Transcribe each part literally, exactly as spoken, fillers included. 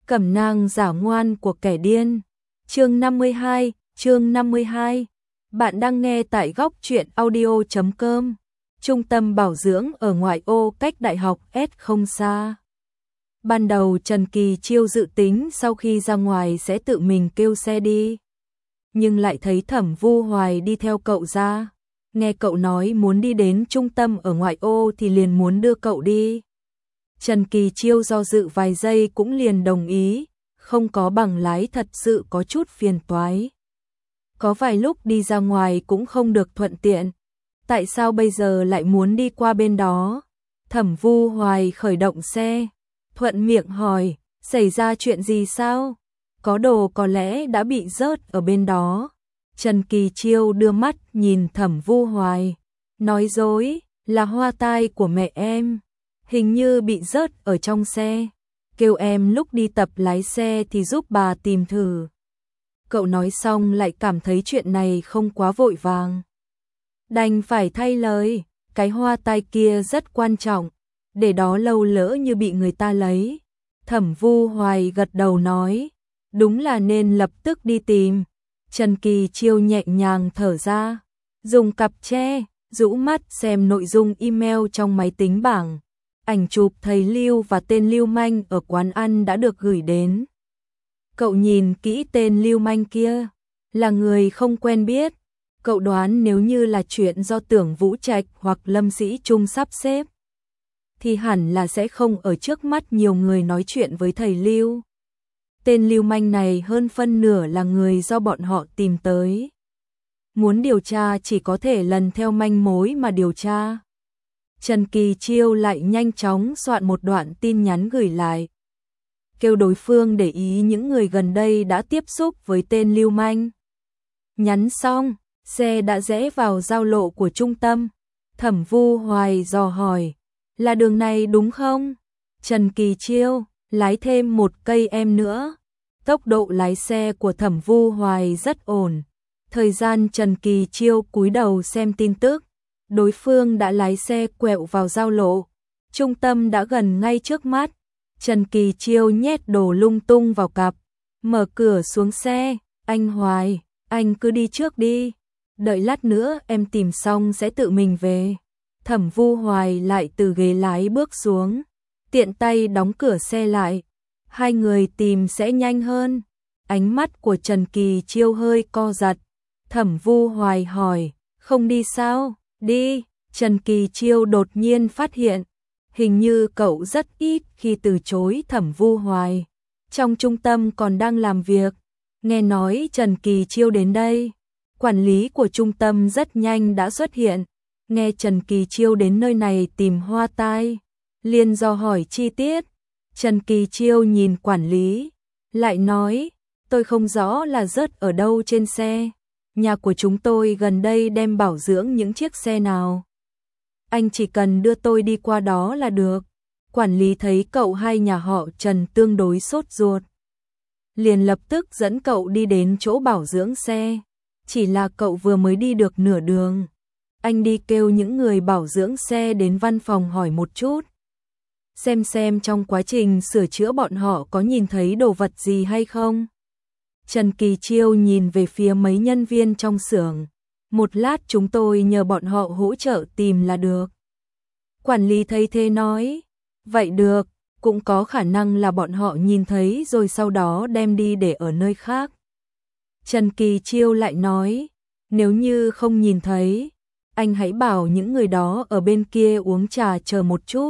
Cẩm nang giả ngoan của kẻ điên. Chương năm mươi hai, chương năm mươi hai. Bạn đang nghe tại góc truyện audio chấm com. Trung tâm bảo dưỡng ở ngoại ô cách đại học S không xa. Ban đầu Trần Kỳ Chiêu dự tính sau khi ra ngoài sẽ tự mình kêu xe đi. Nhưng lại thấy Thẩm Vu Hoài đi theo cậu ra. Nghe cậu nói muốn đi đến trung tâm ở ngoại ô thì liền muốn đưa cậu đi. Trần Kỳ Chiêu do dự vài giây cũng liền đồng ý, không có bằng lái thật sự có chút phiền toái. Có vài lúc đi ra ngoài cũng không được thuận tiện. Tại sao bây giờ lại muốn đi qua bên đó? Thẩm Vu Hoài khởi động xe, thuận miệng hỏi, xảy ra chuyện gì sao? Có đồ có lẽ đã bị rớt ở bên đó. Trần Kỳ Chiêu đưa mắt nhìn Thẩm Vu Hoài, nói dối, là hoa tai của mẹ em. Hình như bị rớt ở trong xe, kêu em lúc đi tập lái xe thì giúp bà tìm thử. Cậu nói xong lại cảm thấy chuyện này không quá vội vàng. Đành phải thay lời, cái hoa tai kia rất quan trọng, để đó lâu lỡ như bị người ta lấy. Thẩm Vu Hoài gật đầu nói, đúng là nên lập tức đi tìm. Trần Kỳ Chiêu nhẹ nhàng thở ra, dùng cặp che, rũ mắt xem nội dung email trong máy tính bảng. Ảnh chụp thầy Lưu và tên Lưu Manh ở quán ăn đã được gửi đến. Cậu nhìn kỹ tên Lưu Manh kia, là người không quen biết. Cậu đoán nếu như là chuyện do Tưởng Vũ Trạch hoặc Lâm Sĩ Trung sắp xếp, thì hẳn là sẽ không ở trước mắt nhiều người nói chuyện với thầy Lưu. Tên Lưu Manh này hơn phân nửa là người do bọn họ tìm tới. Muốn điều tra chỉ có thể lần theo manh mối mà điều tra. Trần Kỳ Chiêu lại nhanh chóng soạn một đoạn tin nhắn gửi lại, kêu đối phương để ý những người gần đây đã tiếp xúc với tên Lưu Manh. Nhắn xong, xe đã rẽ vào giao lộ của trung tâm. Thẩm Vu Hoài dò hỏi, là đường này đúng không? Trần Kỳ Chiêu, lái thêm một cây em nữa. Tốc độ lái xe của Thẩm Vu Hoài rất ổn. Thời gian Trần Kỳ Chiêu cúi đầu xem tin tức, đối phương đã lái xe quẹo vào giao lộ. Trung tâm đã gần ngay trước mắt. Trần Kỳ Chiêu nhét đồ lung tung vào cặp, mở cửa xuống xe, anh Hoài, anh cứ đi trước đi. Đợi lát nữa em tìm xong sẽ tự mình về. Thẩm Vu Hoài lại từ ghế lái bước xuống, tiện tay đóng cửa xe lại. Hai người tìm sẽ nhanh hơn. Ánh mắt của Trần Kỳ Chiêu hơi co giật. Thẩm Vu Hoài hỏi, không đi sao? Đi. Trần Kỳ Chiêu đột nhiên phát hiện, hình như cậu rất ít khi từ chối Thẩm Vu Hoài. Trong trung tâm còn đang làm việc, nghe nói Trần Kỳ Chiêu đến đây. Quản lý của trung tâm rất nhanh đã xuất hiện, nghe Trần Kỳ Chiêu đến nơi này tìm hoa tai, liền dò hỏi chi tiết. Trần Kỳ Chiêu nhìn quản lý, lại nói, tôi không rõ là rớt ở đâu trên xe. Nhà của chúng tôi gần đây đem bảo dưỡng những chiếc xe nào. Anh chỉ cần đưa tôi đi qua đó là được. Quản lý thấy cậu hai nhà họ Trần tương đối sốt ruột, liền lập tức dẫn cậu đi đến chỗ bảo dưỡng xe. Chỉ là cậu vừa mới đi được nửa đường, anh đi kêu những người bảo dưỡng xe đến văn phòng hỏi một chút, xem xem trong quá trình sửa chữa bọn họ có nhìn thấy đồ vật gì hay không. Trần Kỳ Chiêu nhìn về phía mấy nhân viên trong xưởng, một lát chúng tôi nhờ bọn họ hỗ trợ tìm là được. Quản lý thấy thế nói, vậy được, cũng có khả năng là bọn họ nhìn thấy rồi sau đó đem đi để ở nơi khác. Trần Kỳ Chiêu lại nói, nếu như không nhìn thấy, anh hãy bảo những người đó ở bên kia uống trà chờ một chút.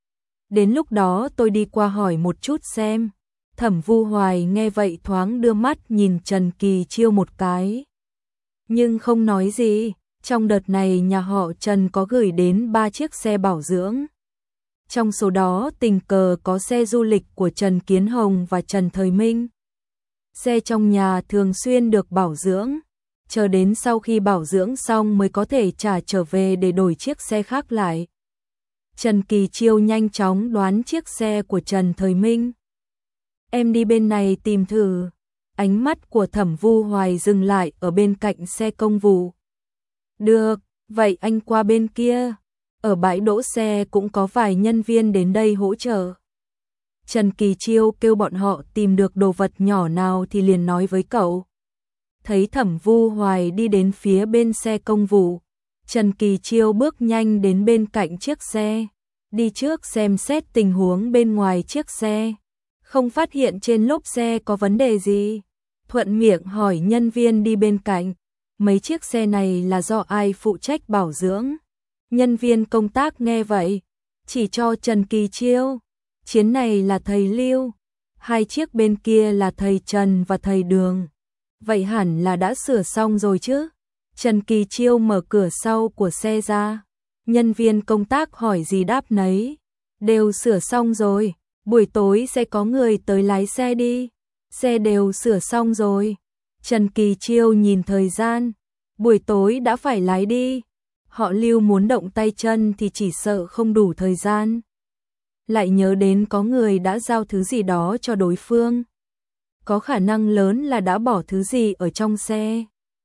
Đến lúc đó tôi đi qua hỏi một chút xem. Thẩm Vu Hoài nghe vậy thoáng đưa mắt nhìn Trần Kỳ Chiêu một cái, nhưng không nói gì. Trong đợt này nhà họ Trần có gửi đến ba chiếc xe bảo dưỡng. Trong số đó tình cờ có xe du lịch của Trần Kiến Hồng và Trần Thời Minh. Xe trong nhà thường xuyên được bảo dưỡng, chờ đến sau khi bảo dưỡng xong mới có thể trả trở về để đổi chiếc xe khác lại. Trần Kỳ Chiêu nhanh chóng đoán chiếc xe của Trần Thời Minh. Em đi bên này tìm thử. Ánh mắt của Thẩm Vu Hoài dừng lại ở bên cạnh xe công vụ. Được, vậy anh qua bên kia. Ở bãi đỗ xe cũng có vài nhân viên đến đây hỗ trợ. Trần Kỳ Chiêu kêu bọn họ tìm được đồ vật nhỏ nào thì liền nói với cậu. Thấy Thẩm Vu Hoài đi đến phía bên xe công vụ, Trần Kỳ Chiêu bước nhanh đến bên cạnh chiếc xe, đi trước xem xét tình huống bên ngoài chiếc xe. Không phát hiện trên lốp xe có vấn đề gì, thuận miệng hỏi nhân viên đi bên cạnh, mấy chiếc xe này là do ai phụ trách bảo dưỡng? Nhân viên công tác nghe vậy, chỉ cho Trần Kỳ Chiêu, chiếc này là thầy Lưu, hai chiếc bên kia là thầy Trần và thầy Đường. Vậy hẳn là đã sửa xong rồi chứ? Trần Kỳ Chiêu mở cửa sau của xe ra, nhân viên công tác hỏi gì đáp nấy, đều sửa xong rồi, buổi tối sẽ có người tới lái xe đi, xe đều sửa xong rồi. Trần Kỳ Chiêu nhìn thời gian, buổi tối đã phải lái đi, họ Lưu muốn động tay chân thì chỉ sợ không đủ thời gian. Lại nhớ đến có người đã giao thứ gì đó cho đối phương, có khả năng lớn là đã bỏ thứ gì ở trong xe,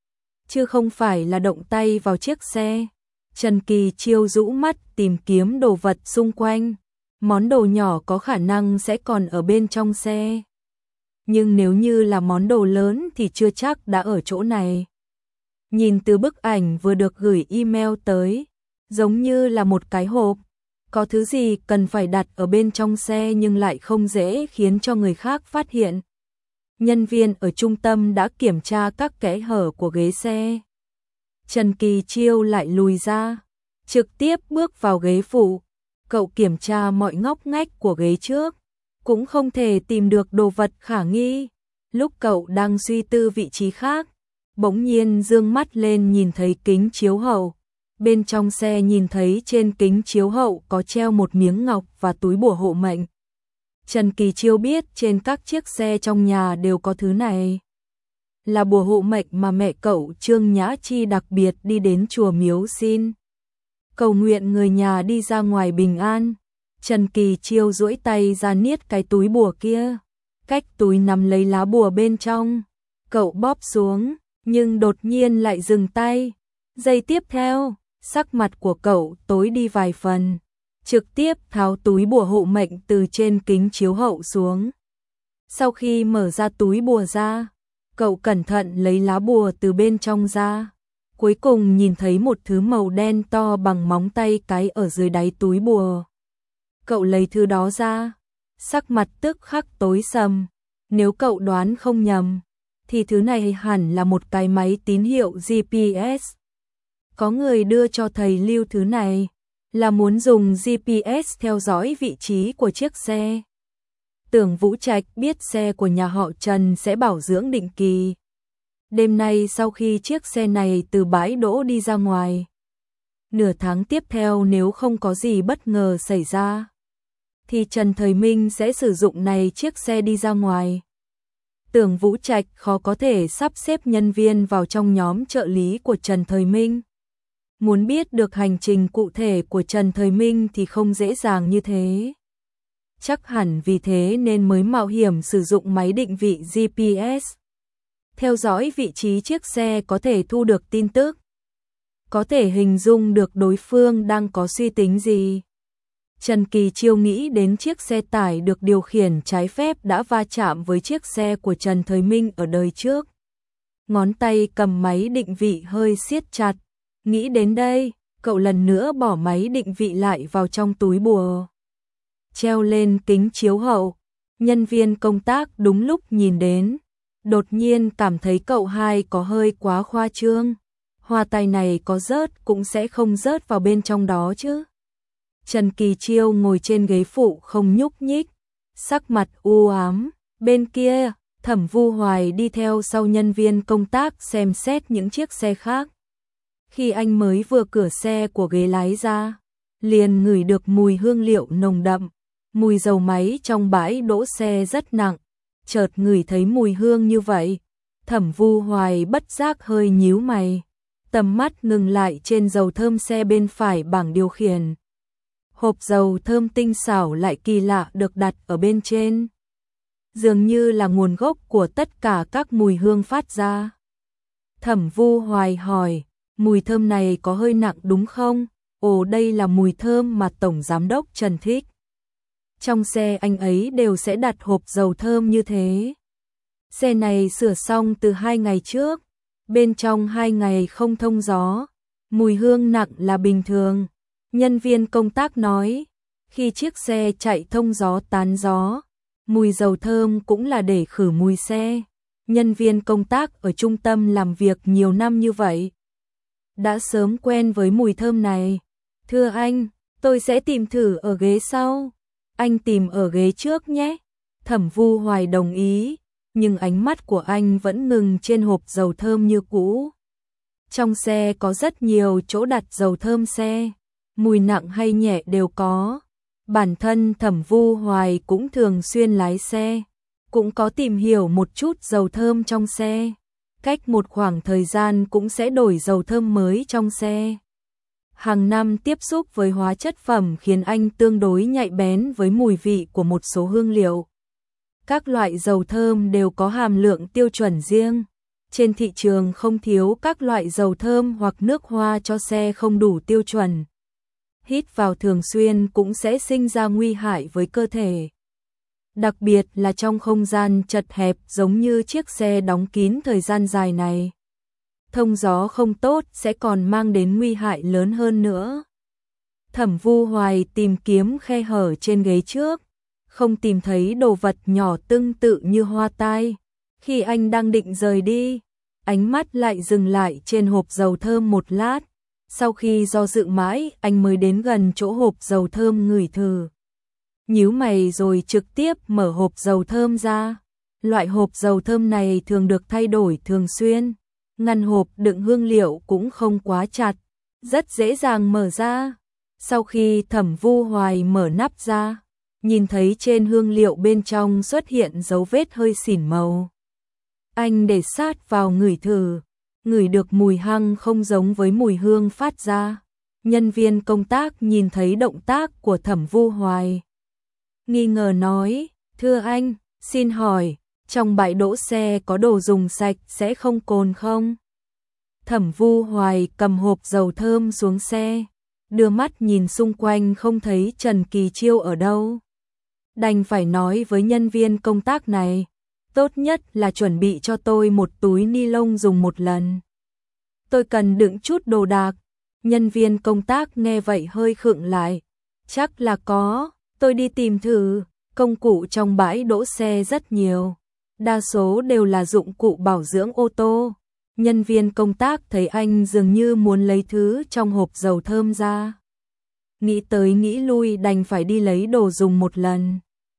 chứ không phải là động tay vào chiếc xe. Trần Kỳ Chiêu rũ mắt tìm kiếm đồ vật xung quanh, món đồ nhỏ có khả năng sẽ còn ở bên trong xe. Nhưng nếu như là món đồ lớn thì chưa chắc đã ở chỗ này. Nhìn từ bức ảnh vừa được gửi email tới, giống như là một cái hộp, có thứ gì cần phải đặt ở bên trong xe nhưng lại không dễ khiến cho người khác phát hiện. Nhân viên ở trung tâm đã kiểm tra các kẽ hở của ghế xe. Trần Kỳ Chiêu lại lùi ra, trực tiếp bước vào ghế phụ. Cậu kiểm tra mọi ngóc ngách của ghế trước, cũng không thể tìm được đồ vật khả nghi. Lúc cậu đang suy tư vị trí khác, bỗng nhiên dương mắt lên nhìn thấy kính chiếu hậu. Bên trong xe nhìn thấy trên kính chiếu hậu có treo một miếng ngọc và túi bùa hộ mệnh. Trần Kỳ Chiêu biết trên các chiếc xe trong nhà đều có thứ này. Là bùa hộ mệnh mà mẹ cậu Trương Nhã Chi đặc biệt đi đến chùa miếu xin. Cầu nguyện người nhà đi ra ngoài bình an. Trần Kỳ Chiêu duỗi tay ra niết cái túi bùa kia. Cách túi nằm lấy lá bùa bên trong. Cậu bóp xuống, nhưng đột nhiên lại dừng tay. Giây tiếp theo, sắc mặt của cậu tối đi vài phần. Trực tiếp tháo túi bùa hộ mệnh từ trên kính chiếu hậu xuống. Sau khi mở ra túi bùa ra, cậu cẩn thận lấy lá bùa từ bên trong ra. Cuối cùng nhìn thấy một thứ màu đen to bằng móng tay cái ở dưới đáy túi bùa. Cậu lấy thứ đó ra, sắc mặt tức khắc tối sầm. Nếu cậu đoán không nhầm, thì thứ này hẳn là một cái máy tín hiệu giê pê ét. Có người đưa cho thầy Lưu thứ này, là muốn dùng giê pê ét theo dõi vị trí của chiếc xe. Tưởng Vũ Trạch biết xe của nhà họ Trần sẽ bảo dưỡng định kỳ. Đêm nay sau khi chiếc xe này từ bãi đỗ đi ra ngoài, nửa tháng tiếp theo nếu không có gì bất ngờ xảy ra, thì Trần Thời Minh sẽ sử dụng này chiếc xe đi ra ngoài. Tưởng Vũ Trạch khó có thể sắp xếp nhân viên vào trong nhóm trợ lý của Trần Thời Minh. Muốn biết được hành trình cụ thể của Trần Thời Minh thì không dễ dàng như thế. Chắc hẳn vì thế nên mới mạo hiểm sử dụng máy định vị giê pê ét. Theo dõi vị trí chiếc xe có thể thu được tin tức. Có thể hình dung được đối phương đang có suy tính gì. Trần Kỳ Chiêu nghĩ đến chiếc xe tải được điều khiển trái phép đã va chạm với chiếc xe của Trần Thời Minh ở đời trước. Ngón tay cầm máy định vị hơi siết chặt. Nghĩ đến đây, cậu lần nữa bỏ máy định vị lại vào trong túi bùa. Treo lên kính chiếu hậu, nhân viên công tác đúng lúc nhìn đến. Đột nhiên cảm thấy cậu hai có hơi quá khoa trương. Hoa tai này có rớt cũng sẽ không rớt vào bên trong đó chứ. Trần Kỳ Chiêu ngồi trên ghế phụ không nhúc nhích, sắc mặt u ám. Bên kia, Thẩm Vu Hoài đi theo sau nhân viên công tác xem xét những chiếc xe khác. Khi anh mới vừa cửa xe của ghế lái ra, liền ngửi được mùi hương liệu nồng đậm, mùi dầu máy trong bãi đỗ xe rất nặng. Chợt ngửi thấy mùi hương như vậy, Thẩm Vu Hoài bất giác hơi nhíu mày, tầm mắt ngừng lại trên dầu thơm xe bên phải bảng điều khiển. Hộp dầu thơm tinh xảo lại kỳ lạ được đặt ở bên trên, dường như là nguồn gốc của tất cả các mùi hương phát ra. Thẩm Vu Hoài hỏi, mùi thơm này có hơi nặng đúng không? Ồ, đây là mùi thơm mà Tổng Giám đốc Trần thích. Trong xe anh ấy đều sẽ đặt hộp dầu thơm như thế. Xe này sửa xong từ hai ngày trước, bên trong hai ngày không thông gió, mùi hương nặng là bình thường. Nhân viên công tác nói, khi chiếc xe chạy thông gió tán gió, mùi dầu thơm cũng là để khử mùi xe. Nhân viên công tác ở trung tâm làm việc nhiều năm như vậy, đã sớm quen với mùi thơm này. Thưa anh, tôi sẽ tìm thử ở ghế sau. Anh tìm ở ghế trước nhé. Thẩm Vu Hoài đồng ý, nhưng ánh mắt của anh vẫn ngừng trên hộp dầu thơm như cũ. Trong xe có rất nhiều chỗ đặt dầu thơm xe, mùi nặng hay nhẹ đều có. Bản thân Thẩm Vu Hoài cũng thường xuyên lái xe, cũng có tìm hiểu một chút dầu thơm trong xe. Cách một khoảng thời gian cũng sẽ đổi dầu thơm mới trong xe. Hàng năm tiếp xúc với hóa chất phẩm khiến anh tương đối nhạy bén với mùi vị của một số hương liệu. Các loại dầu thơm đều có hàm lượng tiêu chuẩn riêng. Trên thị trường không thiếu các loại dầu thơm hoặc nước hoa cho xe không đủ tiêu chuẩn. Hít vào thường xuyên cũng sẽ sinh ra nguy hại với cơ thể. Đặc biệt là trong không gian chật hẹp giống như chiếc xe đóng kín thời gian dài này. Thông gió không tốt sẽ còn mang đến nguy hại lớn hơn nữa. Thẩm Vu Hoài tìm kiếm khe hở trên ghế trước, không tìm thấy đồ vật nhỏ tương tự như hoa tai. Khi anh đang định rời đi, ánh mắt lại dừng lại trên hộp dầu thơm một lát. Sau khi do dự mãi, anh mới đến gần chỗ hộp dầu thơm ngửi thử. Nhíu mày rồi trực tiếp mở hộp dầu thơm ra. Loại hộp dầu thơm này thường được thay đổi thường xuyên. Ngăn hộp đựng hương liệu cũng không quá chặt, rất dễ dàng mở ra. Sau khi Thẩm Vu Hoài mở nắp ra, nhìn thấy trên hương liệu bên trong xuất hiện dấu vết hơi xỉn màu. Anh để sát vào ngửi thử, ngửi được mùi hăng không giống với mùi hương phát ra. Nhân viên công tác nhìn thấy động tác của Thẩm Vu Hoài, nghi ngờ nói, thưa anh, xin hỏi, trong bãi đỗ xe có đồ dùng sạch sẽ không cồn không? Thẩm Vu Hoài cầm hộp dầu thơm xuống xe, đưa mắt nhìn xung quanh không thấy Trần Kỳ Chiêu ở đâu. Đành phải nói với nhân viên công tác này, tốt nhất là chuẩn bị cho tôi một túi ni lông dùng một lần. Tôi cần đựng chút đồ đạc. Nhân viên công tác nghe vậy hơi khựng lại. Chắc là có, tôi đi tìm thử. Công cụ trong bãi đỗ xe rất nhiều, đa số đều là dụng cụ bảo dưỡng ô tô. Nhân viên công tác thấy anh dường như muốn lấy thứ trong hộp dầu thơm ra. Nghĩ tới nghĩ lui đành phải đi lấy đồ dùng một lần.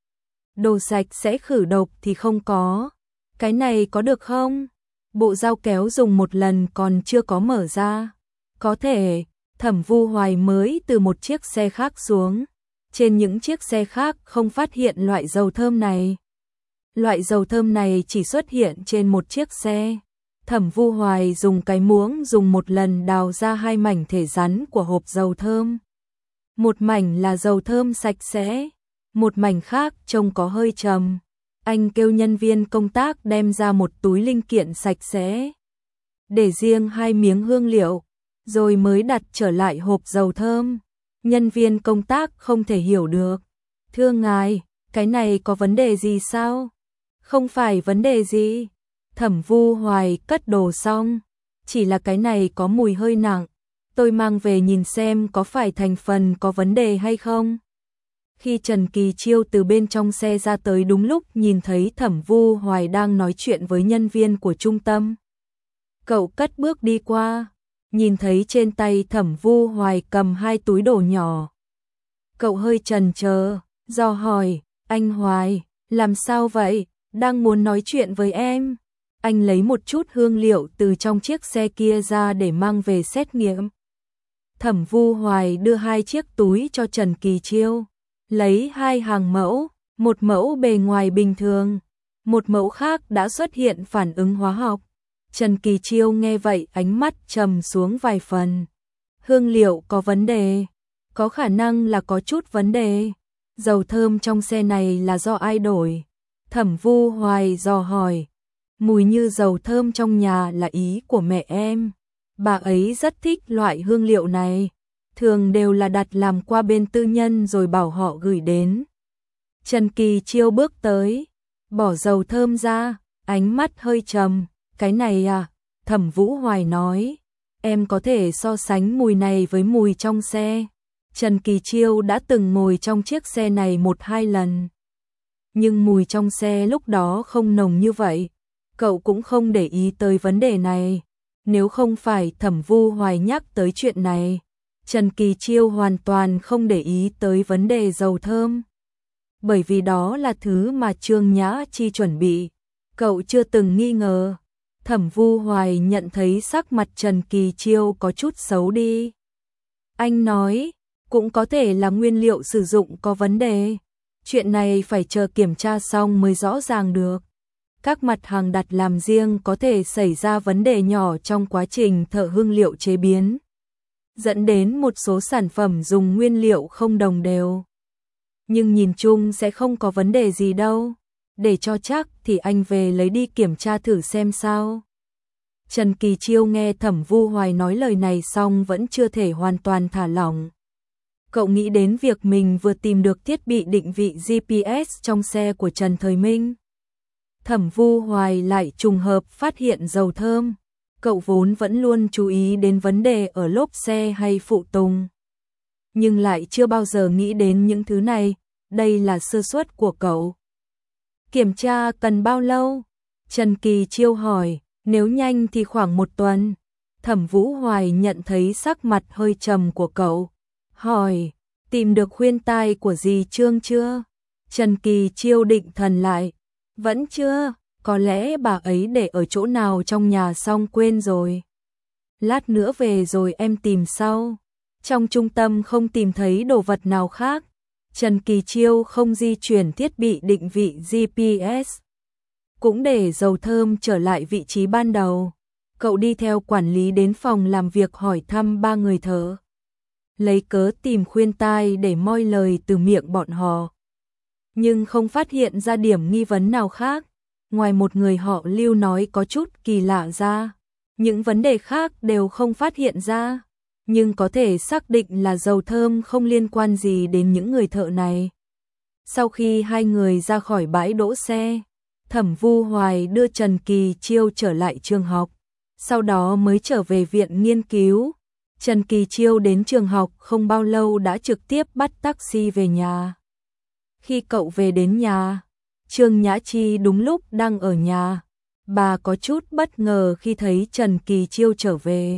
Đồ sạch sẽ khử độc thì không có. Cái này có được không? Bộ dao kéo dùng một lần còn chưa có mở ra. Có thể. Thẩm Vu Hoài mới từ một chiếc xe khác xuống. Trên những chiếc xe khác không phát hiện loại dầu thơm này. Loại dầu thơm này chỉ xuất hiện trên một chiếc xe. Thẩm Vu Hoài dùng cái muỗng dùng một lần đào ra hai mảnh thể rắn của hộp dầu thơm. Một mảnh là dầu thơm sạch sẽ, một mảnh khác trông có hơi trầm. Anh kêu nhân viên công tác đem ra một túi linh kiện sạch sẽ, để riêng hai miếng hương liệu, rồi mới đặt trở lại hộp dầu thơm. Nhân viên công tác không thể hiểu được. Thưa ngài, cái này có vấn đề gì sao? Không phải vấn đề gì. Thẩm Vu Hoài cất đồ xong. Chỉ là cái này có mùi hơi nặng. Tôi mang về nhìn xem có phải thành phần có vấn đề hay không. Khi Trần Kỳ Chiêu từ bên trong xe ra tới đúng lúc nhìn thấy Thẩm Vu Hoài đang nói chuyện với nhân viên của trung tâm. Cậu cất bước đi qua, nhìn thấy trên tay Thẩm Vu Hoài cầm hai túi đồ nhỏ. Cậu hơi chần chờ, dò hỏi, anh Hoài, làm sao vậy, đang muốn nói chuyện với em. Anh lấy một chút hương liệu từ trong chiếc xe kia ra để mang về xét nghiệm. Thẩm Vu Hoài đưa hai chiếc túi cho Trần Kỳ Chiêu, lấy hai hàng mẫu, một mẫu bề ngoài bình thường, một mẫu khác đã xuất hiện phản ứng hóa học. Trần Kỳ Chiêu nghe vậy ánh mắt trầm xuống vài phần. Hương liệu có vấn đề, có khả năng là có chút vấn đề. Dầu thơm trong xe này là do ai đổi? Thẩm Vu Hoài dò hỏi. Mùi như dầu thơm trong nhà là ý của mẹ em. Bà ấy rất thích loại hương liệu này. Thường đều là đặt làm qua bên tư nhân rồi bảo họ gửi đến. Trần Kỳ Chiêu bước tới, bỏ dầu thơm ra, ánh mắt hơi trầm, cái này à, Thẩm Vũ Hoài nói, em có thể so sánh mùi này với mùi trong xe. Trần Kỳ Chiêu đã từng ngồi trong chiếc xe này một hai lần. Nhưng mùi trong xe lúc đó không nồng như vậy, cậu cũng không để ý tới vấn đề này. Nếu không phải Thẩm Vũ Hoài nhắc tới chuyện này, Trần Kỳ Chiêu hoàn toàn không để ý tới vấn đề dầu thơm. Bởi vì đó là thứ mà Trương Nhã Chi chuẩn bị, cậu chưa từng nghi ngờ. Thẩm Vũ Hoài nhận thấy sắc mặt Trần Kỳ Chiêu có chút xấu đi. Anh nói, cũng có thể là nguyên liệu sử dụng có vấn đề. Chuyện này phải chờ kiểm tra xong mới rõ ràng được. Các mặt hàng đặt làm riêng có thể xảy ra vấn đề nhỏ trong quá trình thợ hương liệu chế biến, dẫn đến một số sản phẩm dùng nguyên liệu không đồng đều. Nhưng nhìn chung sẽ không có vấn đề gì đâu. Để cho chắc thì anh về lấy đi kiểm tra thử xem sao. Trần Kỳ Chiêu nghe Thẩm Vũ Hoài nói lời này xong vẫn chưa thể hoàn toàn thả lỏng. Cậu nghĩ đến việc mình vừa tìm được thiết bị định vị giê pê ét trong xe của Trần Thời Minh. Thẩm Vũ Hoài lại trùng hợp phát hiện dầu thơm. Cậu vốn vẫn luôn chú ý đến vấn đề ở lốp xe hay phụ tùng, nhưng lại chưa bao giờ nghĩ đến những thứ này. Đây là sơ suất của cậu. Kiểm tra cần bao lâu? Trần Kỳ Chiêu hỏi. Nếu nhanh thì khoảng một tuần. Thẩm Vũ Hoài nhận thấy sắc mặt hơi trầm của cậu, hỏi, tìm được khuyên tai của dì Trương chưa? Trần Kỳ Chiêu định thần lại, vẫn chưa, có lẽ bà ấy để ở chỗ nào trong nhà xong quên rồi. Lát nữa về rồi em tìm sau. Trong trung tâm không tìm thấy đồ vật nào khác. Trần Kỳ Chiêu không di chuyển thiết bị định vị giê pê ét, cũng để dầu thơm trở lại vị trí ban đầu. Cậu đi theo quản lý đến phòng làm việc hỏi thăm ba người thợ, lấy cớ tìm khuyên tai để moi lời từ miệng bọn họ. Nhưng không phát hiện ra điểm nghi vấn nào khác, ngoài một người họ Lưu nói có chút kỳ lạ ra. Những vấn đề khác đều không phát hiện ra, nhưng có thể xác định là dầu thơm không liên quan gì đến những người thợ này. Sau khi hai người ra khỏi bãi đỗ xe, Thẩm Vũ Hoài đưa Trần Kỳ Chiêu trở lại trường học, sau đó mới trở về viện nghiên cứu. Trần Kỳ Chiêu đến trường học không bao lâu đã trực tiếp bắt taxi về nhà. Khi cậu về đến nhà, Trương Nhã Chi đúng lúc đang ở nhà. Bà có chút bất ngờ khi thấy Trần Kỳ Chiêu trở về.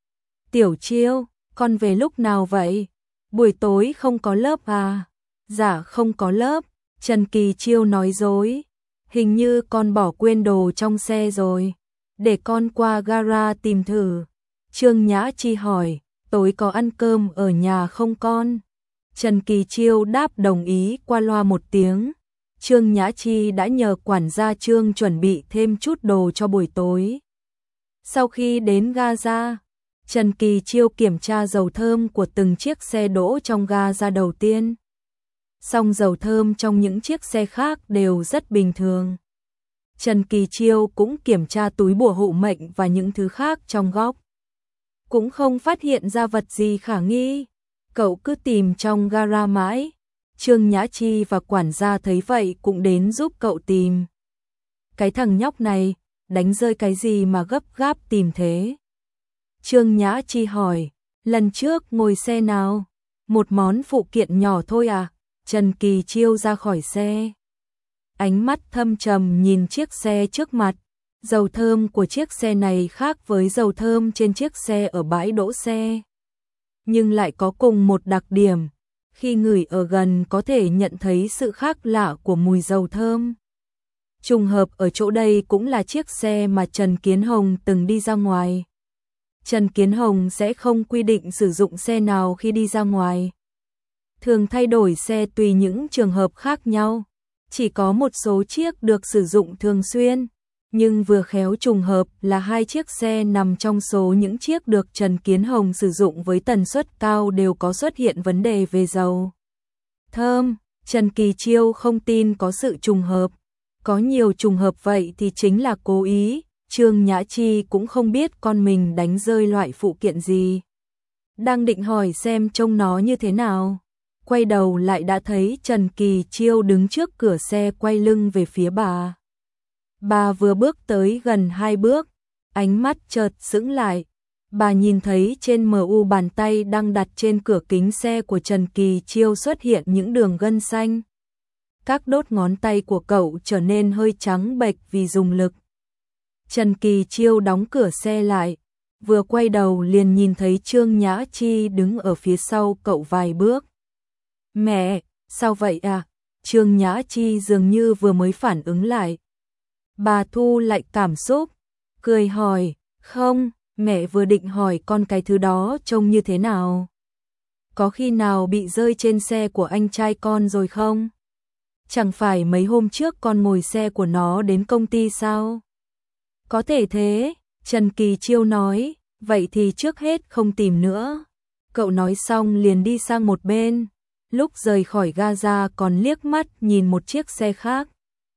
Tiểu Chiêu, con về lúc nào vậy? Buổi tối không có lớp à? Dạ không có lớp. Trần Kỳ Chiêu nói dối. Hình như con bỏ quên đồ trong xe rồi. Để con qua gara tìm thử. Trương Nhã Chi hỏi, tối có ăn cơm ở nhà không con? Trần Kỳ Chiêu đáp đồng ý qua loa một tiếng. Trương Nhã Chi đã nhờ quản gia Trương chuẩn bị thêm chút đồ cho buổi tối. Sau khi đến ga ra, Trần Kỳ Chiêu kiểm tra dầu thơm của từng chiếc xe đỗ trong ga ra đầu tiên. Song dầu thơm trong những chiếc xe khác đều rất bình thường. Trần Kỳ Chiêu cũng kiểm tra túi bùa hộ mệnh và những thứ khác trong góc. Cũng không phát hiện ra vật gì khả nghi. Cậu cứ tìm trong gara mãi. Trương Nhã Chi và quản gia thấy vậy cũng đến giúp cậu tìm. Cái thằng nhóc này, đánh rơi cái gì mà gấp gáp tìm thế? Trương Nhã Chi hỏi, lần trước ngồi xe nào? Một món phụ kiện nhỏ thôi à? Trần Kỳ Chiêu ra khỏi xe, ánh mắt thâm trầm nhìn chiếc xe trước mặt. Dầu thơm của chiếc xe này khác với dầu thơm trên chiếc xe ở bãi đỗ xe, nhưng lại có cùng một đặc điểm. Khi ngửi ở gần có thể nhận thấy sự khác lạ của mùi dầu thơm. Trùng hợp ở chỗ đây cũng là chiếc xe mà Trần Kiến Hồng từng đi ra ngoài. Trần Kiến Hồng sẽ không quy định sử dụng xe nào khi đi ra ngoài, thường thay đổi xe tùy những trường hợp khác nhau. Chỉ có một số chiếc được sử dụng thường xuyên, nhưng vừa khéo trùng hợp là hai chiếc xe nằm trong số những chiếc được Trần Kiến Hồng sử dụng với tần suất cao đều có xuất hiện vấn đề về dầu thơm. Trần Kỳ Chiêu không tin có sự trùng hợp. Có nhiều trùng hợp vậy thì chính là cố ý. Trương Nhã Chi cũng không biết con mình đánh rơi loại phụ kiện gì. Đang định hỏi xem trông nó như thế nào, quay đầu lại đã thấy Trần Kỳ Chiêu đứng trước cửa xe quay lưng về phía bà. Bà vừa bước tới gần hai bước, ánh mắt chợt sững lại. Bà nhìn thấy trên em u bàn tay đang đặt trên cửa kính xe của Trần Kỳ Chiêu xuất hiện những đường gân xanh. Các đốt ngón tay của cậu trở nên hơi trắng bệch vì dùng lực. Trần Kỳ Chiêu đóng cửa xe lại, vừa quay đầu liền nhìn thấy Trương Nhã Chi đứng ở phía sau cậu vài bước. Mẹ, sao vậy à? Trương Nhã Chi dường như vừa mới phản ứng lại. Bà thu lại cảm xúc, cười hỏi, không, mẹ vừa định hỏi con cái thứ đó trông như thế nào. Có khi nào bị rơi trên xe của anh trai con rồi không? Chẳng phải mấy hôm trước con ngồi xe của nó đến công ty sao? Có thể thế, Trần Kỳ Chiêu nói, vậy thì trước hết không tìm nữa. Cậu nói xong liền đi sang một bên, lúc rời khỏi ga ra còn liếc mắt nhìn một chiếc xe khác.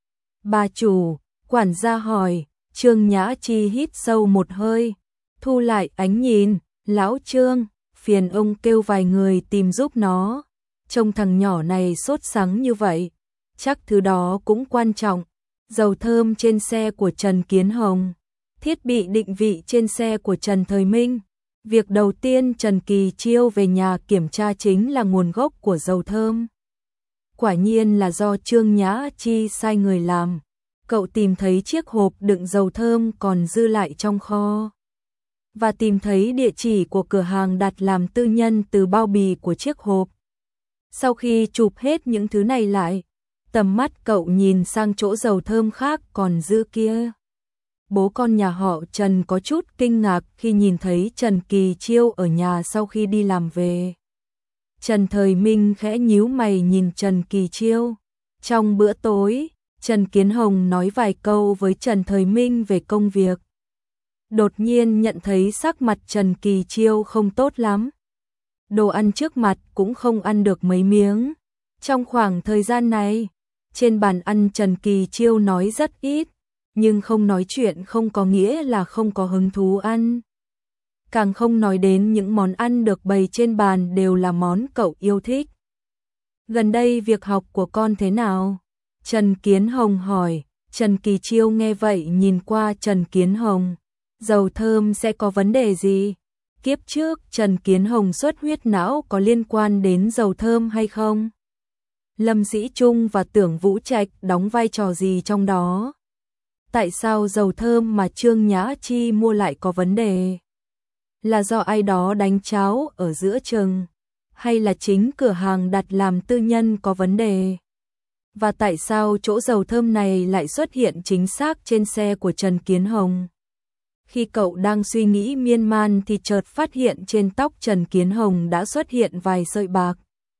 Bà chủ, quản gia hỏi, Trương Nhã Chi hít sâu một hơi, thu lại ánh nhìn, lão Trương, phiền ông kêu vài người tìm giúp nó. Trông thằng nhỏ này sốt sắng như vậy, chắc thứ đó cũng quan trọng. Dầu thơm trên xe của Trần Kiến Hồng, thiết bị định vị trên xe của Trần Thời Minh. Việc đầu tiên Trần Kỳ Chiêu về nhà kiểm tra chính là nguồn gốc của dầu thơm. Quả nhiên là do Trương Nhã Chi sai người làm. Cậu tìm thấy chiếc hộp đựng dầu thơm còn dư lại trong kho. Và tìm thấy địa chỉ của cửa hàng đặt làm tư nhân từ bao bì của chiếc hộp. Sau khi chụp hết những thứ này lại, tầm mắt cậu nhìn sang chỗ dầu thơm khác còn dư kia. Bố con nhà họ Trần có chút kinh ngạc khi nhìn thấy Trần Kỳ Chiêu ở nhà sau khi đi làm về. Trần Thời Minh khẽ nhíu mày nhìn Trần Kỳ Chiêu. Trong bữa tối, Trần Kiến Hồng nói vài câu với Trần Thời Minh về công việc. Đột nhiên nhận thấy sắc mặt Trần Kỳ Chiêu không tốt lắm. Đồ ăn trước mặt cũng không ăn được mấy miếng. Trong khoảng thời gian này, trên bàn ăn Trần Kỳ Chiêu nói rất ít, nhưng không nói chuyện không có nghĩa là không có hứng thú ăn. Càng không nói đến những món ăn được bày trên bàn đều là món cậu yêu thích. Gần đây việc học của con thế nào? Trần Kiến Hồng hỏi. Trần Kỳ Chiêu nghe vậy nhìn qua Trần Kiến Hồng. Dầu thơm sẽ có vấn đề gì? Kiếp trước Trần Kiến Hồng xuất huyết não có liên quan đến dầu thơm hay không? Lâm Dĩ Trung và Tưởng Vũ Trạch đóng vai trò gì trong đó? Tại sao dầu thơm mà Trương Nhã Chi mua lại có vấn đề? Là do ai đó đánh cháo ở giữa chừng? Hay là chính cửa hàng đặt làm tư nhân có vấn đề? Và tại sao chỗ dầu thơm này lại xuất hiện chính xác trên xe của Trần Kiến Hồng? Khi cậu đang suy nghĩ miên man thì chợt phát hiện trên tóc Trần Kiến Hồng đã xuất hiện vài sợi bạc.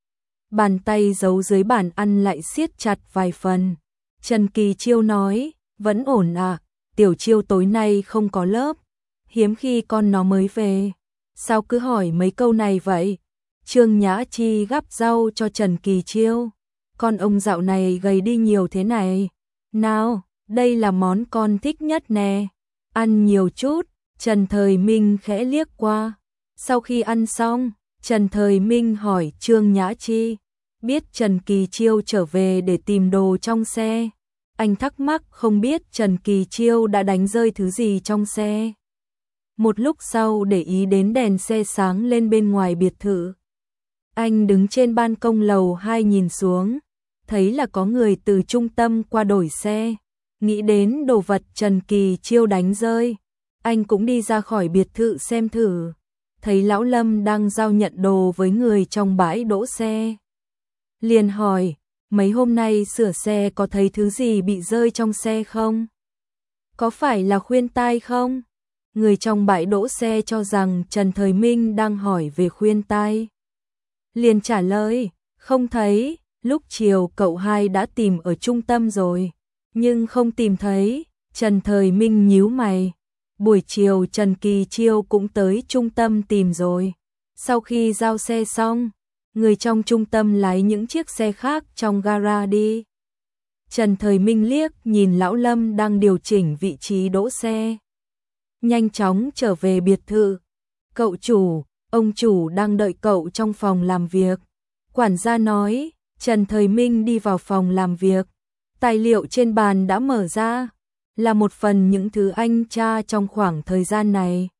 Bàn tay giấu dưới bàn ăn lại siết chặt vài phần. Trần Kỳ Chiêu nói, vẫn ổn à, Tiểu Chiêu tối nay không có lớp, hiếm khi con nó mới về. Sao cứ hỏi mấy câu này vậy? Trương Nhã Chi gắp rau cho Trần Kỳ Chiêu. Con ông dạo này gầy đi nhiều thế này. Nào, đây là món con thích nhất nè. Ăn nhiều chút. Trần Thời Minh khẽ liếc qua. Sau khi ăn xong, Trần Thời Minh hỏi Trương Nhã Chi. Biết Trần Kỳ Chiêu trở về để tìm đồ trong xe. Anh thắc mắc không biết Trần Kỳ Chiêu đã đánh rơi thứ gì trong xe. Một lúc sau để ý đến đèn xe sáng lên bên ngoài biệt thự. Anh đứng trên ban công lầu hai nhìn xuống, thấy là có người từ trung tâm qua đổi xe. Nghĩ đến đồ vật Trần Kỳ Chiêu đánh rơi, anh cũng đi ra khỏi biệt thự xem thử. Thấy Lão Lâm đang giao nhận đồ với người trong bãi đỗ xe. Liền hỏi, mấy hôm nay sửa xe có thấy thứ gì bị rơi trong xe không? Có phải là khuyên tai không? Người trong bãi đỗ xe cho rằng Trần Thời Minh đang hỏi về khuyên tai. Liền trả lời, không thấy, lúc chiều cậu hai đã tìm ở trung tâm rồi, nhưng không tìm thấy. Trần Thời Minh nhíu mày. Buổi chiều Trần Kỳ Chiêu cũng tới trung tâm tìm rồi. Sau khi giao xe xong, người trong trung tâm lái những chiếc xe khác trong gara đi. Trần Thời Minh liếc nhìn Lão Lâm đang điều chỉnh vị trí đỗ xe. Nhanh chóng trở về biệt thự. Cậu chủ, ông chủ đang đợi cậu trong phòng làm việc. Quản gia nói, Trần Thời Minh đi vào phòng làm việc. Tài liệu trên bàn đã mở ra, là một phần những thứ anh tra trong khoảng thời gian này.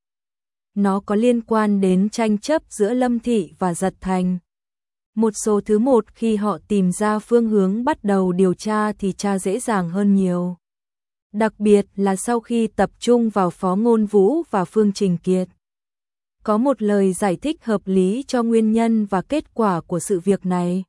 Nó có liên quan đến tranh chấp giữa Lâm Thị và Dật Thành. Một số thứ một khi họ tìm ra phương hướng bắt đầu điều tra thì tra dễ dàng hơn nhiều. Đặc biệt là sau khi tập trung vào Phó Ngôn Vũ và Phương Trình Kiệt. Có một lời giải thích hợp lý cho nguyên nhân và kết quả của sự việc này.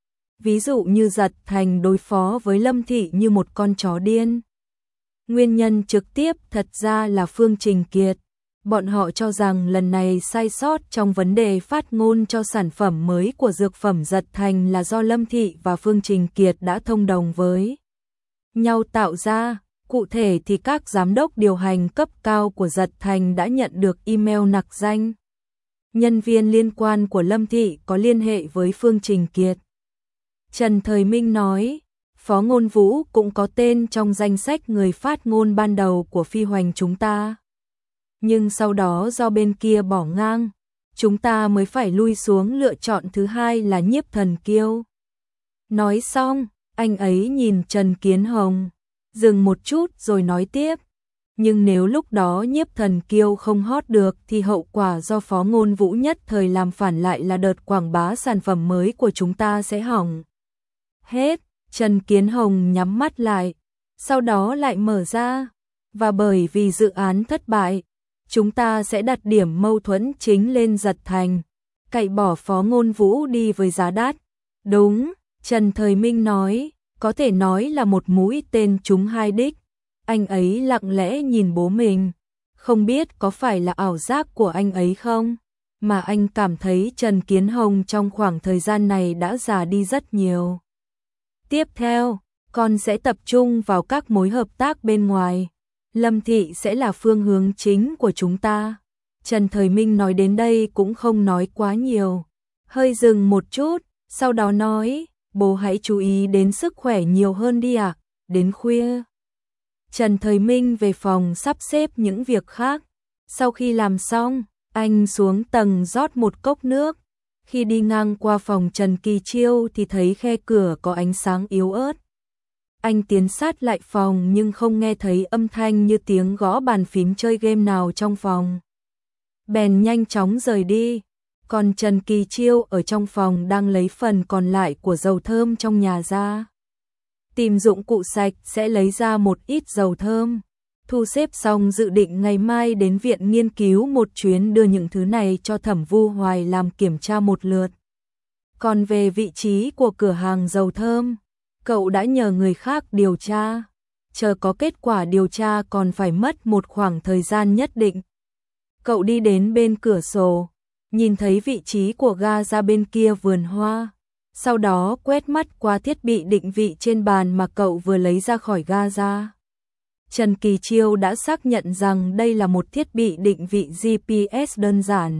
Ví dụ như Dật Thành đối phó với Lâm Thị như một con chó điên. Nguyên nhân trực tiếp thật ra là Phương Trình Kiệt. Bọn họ cho rằng lần này sai sót trong vấn đề phát ngôn cho sản phẩm mới của dược phẩm Dật Thành là do Lâm Thị và Phương Trình Kiệt đã thông đồng với nhau tạo ra. Cụ thể thì các giám đốc điều hành cấp cao của Dật Thành đã nhận được email nặc danh. Nhân viên liên quan của Lâm Thị có liên hệ với Phương Trình Kiệt. Trần Thời Minh nói, Phó Ngôn Vũ cũng có tên trong danh sách người phát ngôn ban đầu của Phi Hoành chúng ta. Nhưng sau đó do bên kia bỏ ngang, chúng ta mới phải lui xuống lựa chọn thứ hai là Nhiếp Thần Kiêu. Nói xong, anh ấy nhìn Trần Kiến Hồng, dừng một chút rồi nói tiếp. Nhưng nếu lúc đó Nhiếp Thần Kiêu không hot được thì hậu quả do Phó Ngôn Vũ nhất thời làm phản lại là đợt quảng bá sản phẩm mới của chúng ta sẽ hỏng. Hết, Trần Kiến Hồng nhắm mắt lại, sau đó lại mở ra. Và bởi vì dự án thất bại, chúng ta sẽ đặt điểm mâu thuẫn chính lên Dật Thành, cậy bỏ Phó Ngôn Vũ đi với giá đắt. Đúng, Trần Thời Minh nói, có thể nói là một mũi tên trúng hai đích. Anh ấy lặng lẽ nhìn bố mình, không biết có phải là ảo giác của anh ấy không, mà anh cảm thấy Trần Kiến Hồng trong khoảng thời gian này đã già đi rất nhiều. Tiếp theo, con sẽ tập trung vào các mối hợp tác bên ngoài. Lâm Thị sẽ là phương hướng chính của chúng ta. Trần Thời Minh nói đến đây cũng không nói quá nhiều, hơi dừng một chút, sau đó nói, bố hãy chú ý đến sức khỏe nhiều hơn đi ạ, à? Đến khuya. Trần Thời Minh về phòng sắp xếp những việc khác. Sau khi làm xong, anh xuống tầng rót một cốc nước. Khi đi ngang qua phòng Trần Kỳ Chiêu thì thấy khe cửa có ánh sáng yếu ớt. Anh tiến sát lại phòng nhưng không nghe thấy âm thanh như tiếng gõ bàn phím chơi game nào trong phòng. Bèn nhanh chóng rời đi. Còn Trần Kỳ Chiêu ở trong phòng đang lấy phần còn lại của dầu thơm trong nhà ra. Tìm dụng cụ sạch sẽ lấy ra một ít dầu thơm. Thu xếp xong dự định ngày mai đến viện nghiên cứu một chuyến đưa những thứ này cho Thẩm Vu Hoài làm kiểm tra một lượt. Còn về vị trí của cửa hàng dầu thơm, cậu đã nhờ người khác điều tra. Chờ có kết quả điều tra còn phải mất một khoảng thời gian nhất định. Cậu đi đến bên cửa sổ, nhìn thấy vị trí của ga ra bên kia vườn hoa. Sau đó quét mắt qua thiết bị định vị trên bàn mà cậu vừa lấy ra khỏi ga ra. Trần Kỳ Chiêu đã xác nhận rằng đây là một thiết bị định vị giê pê ét đơn giản.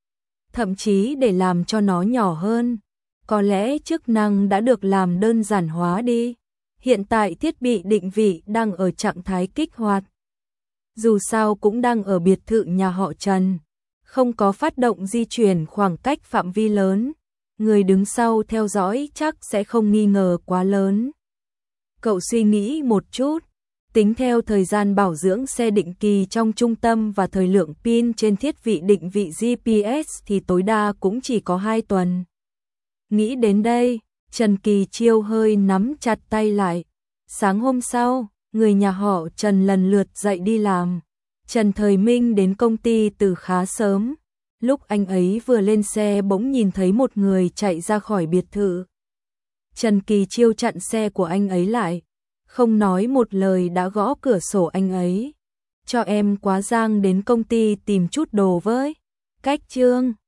Thậm chí để làm cho nó nhỏ hơn, có lẽ chức năng đã được làm đơn giản hóa đi. Hiện tại thiết bị định vị đang ở trạng thái kích hoạt. Dù sao cũng đang ở biệt thự nhà họ Trần, không có phát động di chuyển khoảng cách phạm vi lớn. Người đứng sau theo dõi chắc sẽ không nghi ngờ quá lớn. Cậu suy nghĩ một chút, tính theo thời gian bảo dưỡng xe định kỳ trong trung tâm và thời lượng pin trên thiết bị định vị giê pê ét thì tối đa cũng chỉ có hai tuần. Nghĩ đến đây, Trần Kỳ Chiêu hơi nắm chặt tay lại. Sáng hôm sau, người nhà họ Trần lần lượt dậy đi làm. Trần Thời Minh đến công ty từ khá sớm. Lúc anh ấy vừa lên xe bỗng nhìn thấy một người chạy ra khỏi biệt thự. Trần Kỳ Chiêu chặn xe của anh ấy lại, không nói một lời đã gõ cửa sổ anh ấy. Cho em quá Giang đến công ty tìm chút đồ với. Cách Trương.